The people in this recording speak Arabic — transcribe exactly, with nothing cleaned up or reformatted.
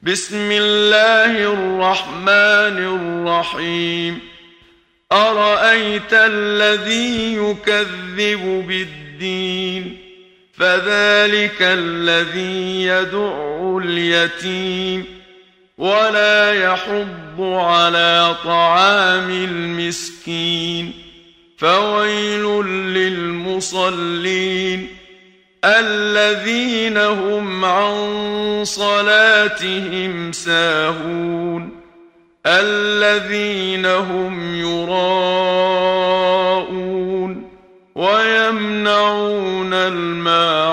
بسم الله الرحمن الرحيم أرأيت الذي يكذب بالدين فذلك الذي يدع اليتيم ولا يحض على طعام المسكين فويل للمصلين الذين هم عن صلاتهم ساهون الذين هم يراءون ويمنعون الماعون